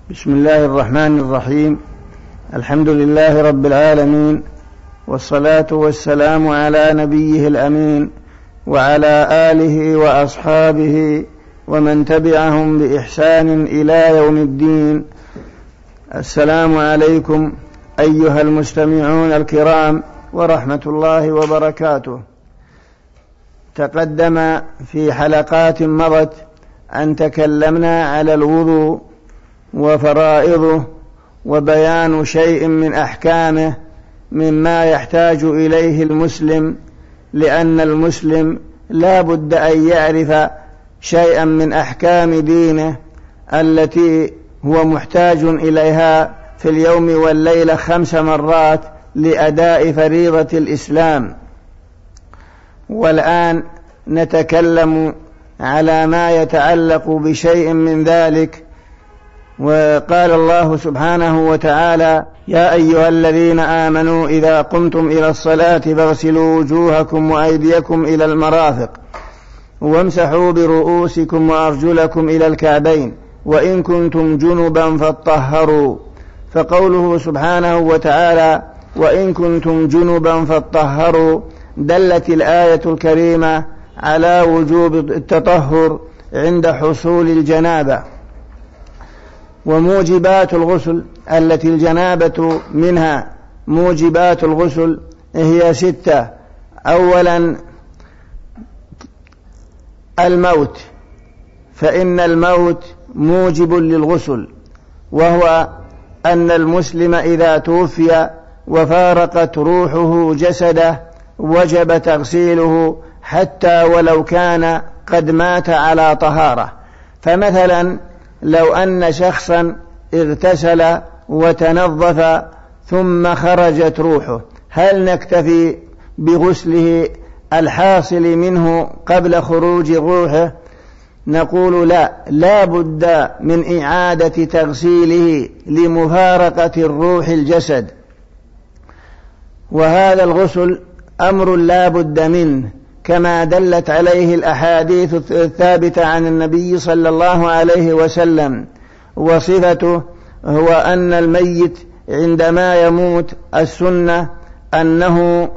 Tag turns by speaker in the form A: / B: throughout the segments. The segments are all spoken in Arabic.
A: بسم الله الرحمن الرحيم. الحمد لله رب العالمين، والصلاة والسلام على نبيه الأمين وعلى آله وأصحابه ومن تبعهم بإحسان إلى يوم الدين. السلام عليكم أيها المستمعون الكرام ورحمة الله وبركاته. تقدم في حلقات مضت أن تكلمنا على الوضوء وفرائضه وبيان شيء من أحكامه مما يحتاج إليه المسلم، لأن المسلم لا بد أن يعرف شيئا من أحكام دينه التي هو محتاج إليها في اليوم والليلة 5 مرات لأداء فريضة الإسلام. والآن نتكلم على ما يتعلق بشيء من ذلك. وقال الله سبحانه وتعالى: يا أيها الذين آمنوا إذا قمتم إلى الصلاة فاغسلوا وجوهكم وأيديكم إلى المرافق وامسحوا برؤوسكم وأرجلكم إلى الكعبين وإن كنتم جنبا فاطهروا. فقوله سبحانه وتعالى وإن كنتم جنبا فاطهروا دلت الآية الكريمة على وجوب التطهر عند حصول الجنابة. وموجبات الغسل التي الجنابة منها موجبات الغسل هي 6. أولا الموت، فإن الموت موجب للغسل، وهو أن المسلم إذا توفي وفارقت روحه جسده وجب تغسيله حتى ولو كان قد مات على طهارة. فمثلا لو أن شخصا اغتسل وتنظف ثم خرجت روحه، هل نكتفي بغسله الحاصل منه قبل خروج روحه؟ نقول لا بد من إعادة تغسيله لمفارقة الروح الجسد. وهذا الغسل أمر لا بد منه، كما دلت عليه الأحاديث الثابتة عن النبي صلى الله عليه وسلم. وصفته هو أن الميت عندما يموت السنة أنه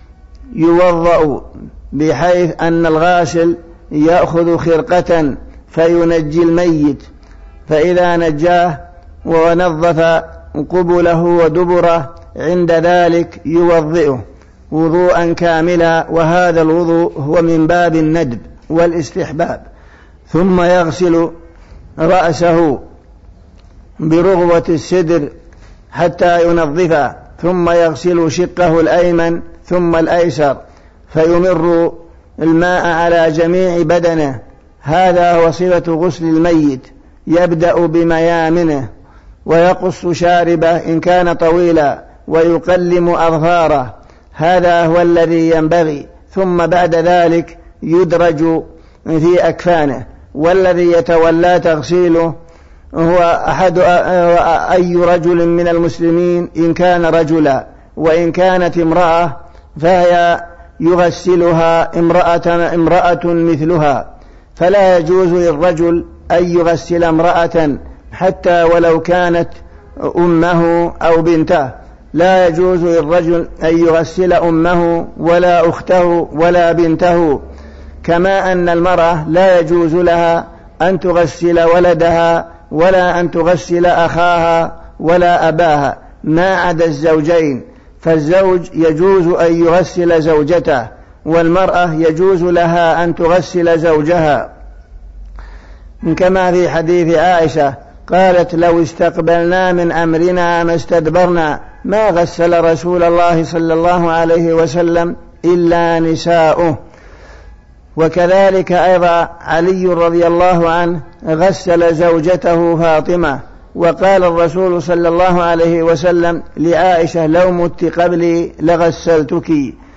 A: يوضأ، بحيث أن الغاسل يأخذ خرقة فينجي الميت، فإذا نجاه ونظف قبله ودبره عند ذلك يوضئه وضوءا كاملا، وهذا الوضوء هو من باب الندب والاستحباب. ثم يغسل رأسه برغوة السدر حتى ينظفه، ثم يغسل شقه الأيمن ثم الأيسر، فيمر الماء على جميع بدنه. هذا هو صفة غسل الميت. يبدأ بميامنه ويقص شاربه إن كان طويلا ويقلم أظفاره، هذا هو الذي ينبغي. ثم بعد ذلك يدرج في أكفانه. والذي يتولى تغسيله هو أي رجل من المسلمين إن كان رجلا، وإن كانت امرأة فهي يغسلها امرأة مثلها. فلا يجوز للرجل أن يغسل امرأة حتى ولو كانت أمه أو بنته. لا يجوز للرجل أن يغسل أمه ولا أخته ولا بنته، كما أن المرأة لا يجوز لها أن تغسل ولدها ولا أن تغسل أخاها ولا أباها، ما عدا الزوجين. فالزوج يجوز أن يغسل زوجته، والمرأة يجوز لها أن تغسل زوجها، كما في حديث عائشة قالت: لو استقبلنا من أمرنا ما استدبرنا ما غسل رسول الله صلى الله عليه وسلم إلا نساؤه. وكذلك أيضا علي رضي الله عنه غسل زوجته فاطمة، وقال الرسول صلى الله عليه وسلم لعائشة: لو مت قبلي لغسلتك.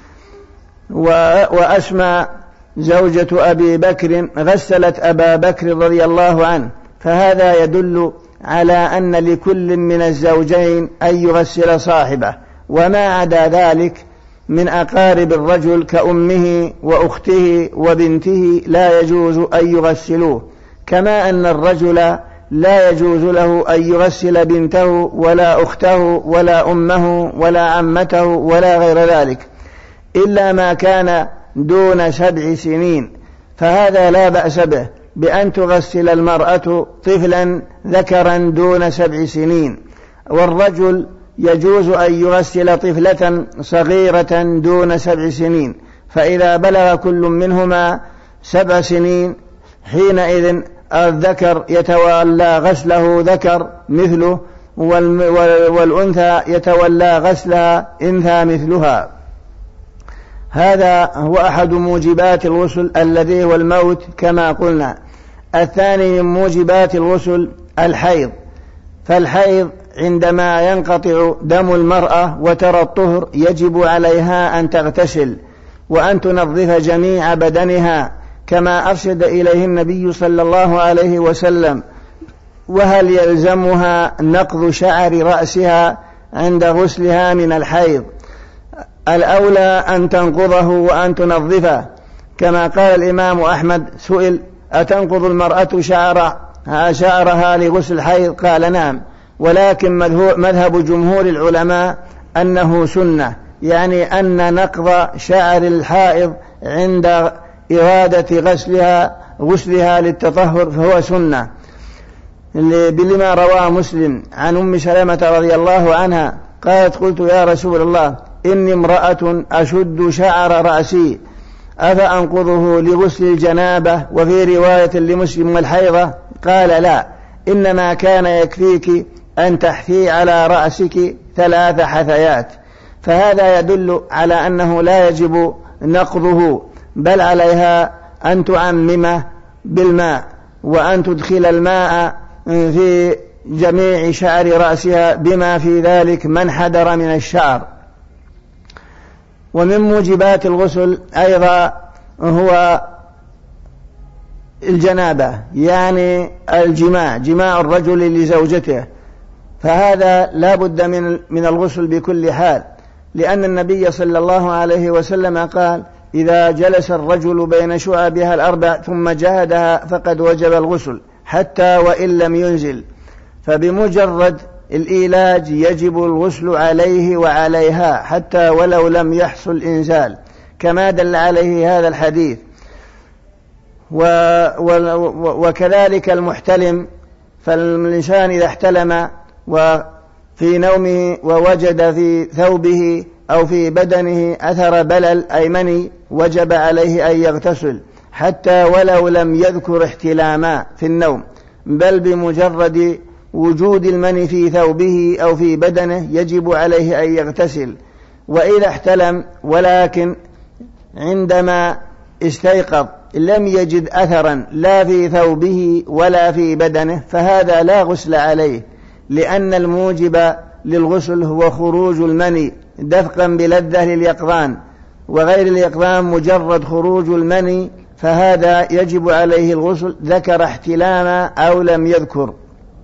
A: وأسمى زوجة أبي بكر غسلت أبا بكر رضي الله عنه. فهذا يدل على أن لكل من الزوجين أن يغسل صاحبه، وما عدا ذلك من أقارب الرجل كأمه وأخته وبنته لا يجوز أن يغسلوه. كما أن الرجل لا يجوز له أن يغسل بنته ولا أخته ولا أمه ولا عمته ولا غير ذلك إلا ما كان دون 7 سنين، فهذا لا بأس به بأن تغسل المرأة طفلا ذكرا دون 7 سنين، والرجل يجوز أن يغسل طفلة صغيرة دون 7 سنين، فإذا بلغ كل منهما 7 سنين حينئذ الذكر يتولى غسله ذكر مثله، والأنثى يتولى غسلها أنثى مثلها. هذا هو أحد موجبات الغسل الذي هو الموت كما قلنا. الثاني من موجبات الغسل الحيض، فالحيض عندما ينقطع دم المرأة وترى الطهر يجب عليها أن تغتسل وأن تنظف جميع بدنها كما أرشد إليه النبي صلى الله عليه وسلم. وهل يلزمها نقض شعر رأسها عند غسلها من الحيض؟ الأولى أن تنقضه وأن تنظفه، كما قال الإمام أحمد سئل: أتنقض المرأة شعرها لغسل الحيض؟ قال: نعم، ولكن مذهب جمهور العلماء أنه سنة، يعني أن نقض شعر الحائض عند إرادة غسلها للتطهر فهو سنة، بلما رواه مسلم عن أم سلمة رضي الله عنها قالت: قلت يا رسول الله إني امرأة أشد شعر رأسي أفأنقضه لغسل الجنابة؟ وفي رواية لمسلم والحيضة قال: لا، إنما كان يكفيك أن تحثي على رأسك 3 حثيات. فهذا يدل على أنه لا يجب نقضه، بل عليها أن تعممه بالماء وأن تدخل الماء في جميع شعر رأسها بما في ذلك من حدر من الشعر. ومن موجبات الغسل أيضا هو الجنابة، يعني جماع الرجل لزوجته، فهذا لا بد من الغسل بكل حال، لأن النبي صلى الله عليه وسلم قال: إذا جلس الرجل بين شعبها 4 ثم جهدها فقد وجب الغسل حتى وإن لم ينزل، فبمجرد الإيلاج يجب الغسل عليه وعليها حتى ولو لم يحصل إنزال، كما دل عليه هذا الحديث. وكذلك المحتلم، فالإنسان إذا احتلم وفي نومه ووجد في ثوبه أو في بدنه أثر بلل أي مني وجب عليه أن يغتسل حتى ولو لم يذكر احتلاما في النوم، بل بمجرد وجود المني في ثوبه أو في بدنه يجب عليه أن يغتسل. وإذا احتلم ولكن عندما استيقظ لم يجد أثرا لا في ثوبه ولا في بدنه فهذا لا غسل عليه، لأن الموجب للغسل هو خروج المني دفقا بلذة لليقظان، وغير اليقظان مجرد خروج المني فهذا يجب عليه الغسل ذكر احتلاما أو لم يذكر.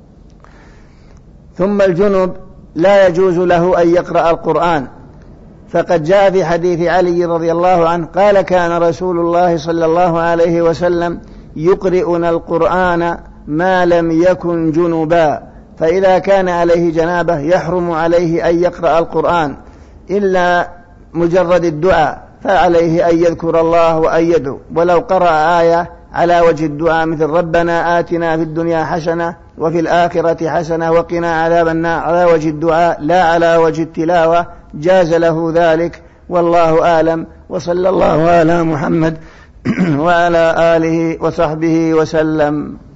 A: ثم الجنب لا يجوز له أن يقرأ القرآن، فقد جاء في حديث علي رضي الله عنه قال: كان رسول الله صلى الله عليه وسلم يقرئنا القرآن ما لم يكن جنبا، فإذا كان عليه جنابه يحرم عليه أن يقرأ القرآن إلا مجرد الدعاء، فعليه أن يذكر الله وأن يدعو، ولو قرأ آية على وجه الدعاء مثل: ربنا آتنا في الدنيا حسنة وفي الآخرة حسنة وقنا عذاب النار، على وجه الدعاء لا على وجه التلاوة، جاز له ذلك، والله أعلم. وصلى الله على محمد وعلى آله وصحبه وسلم.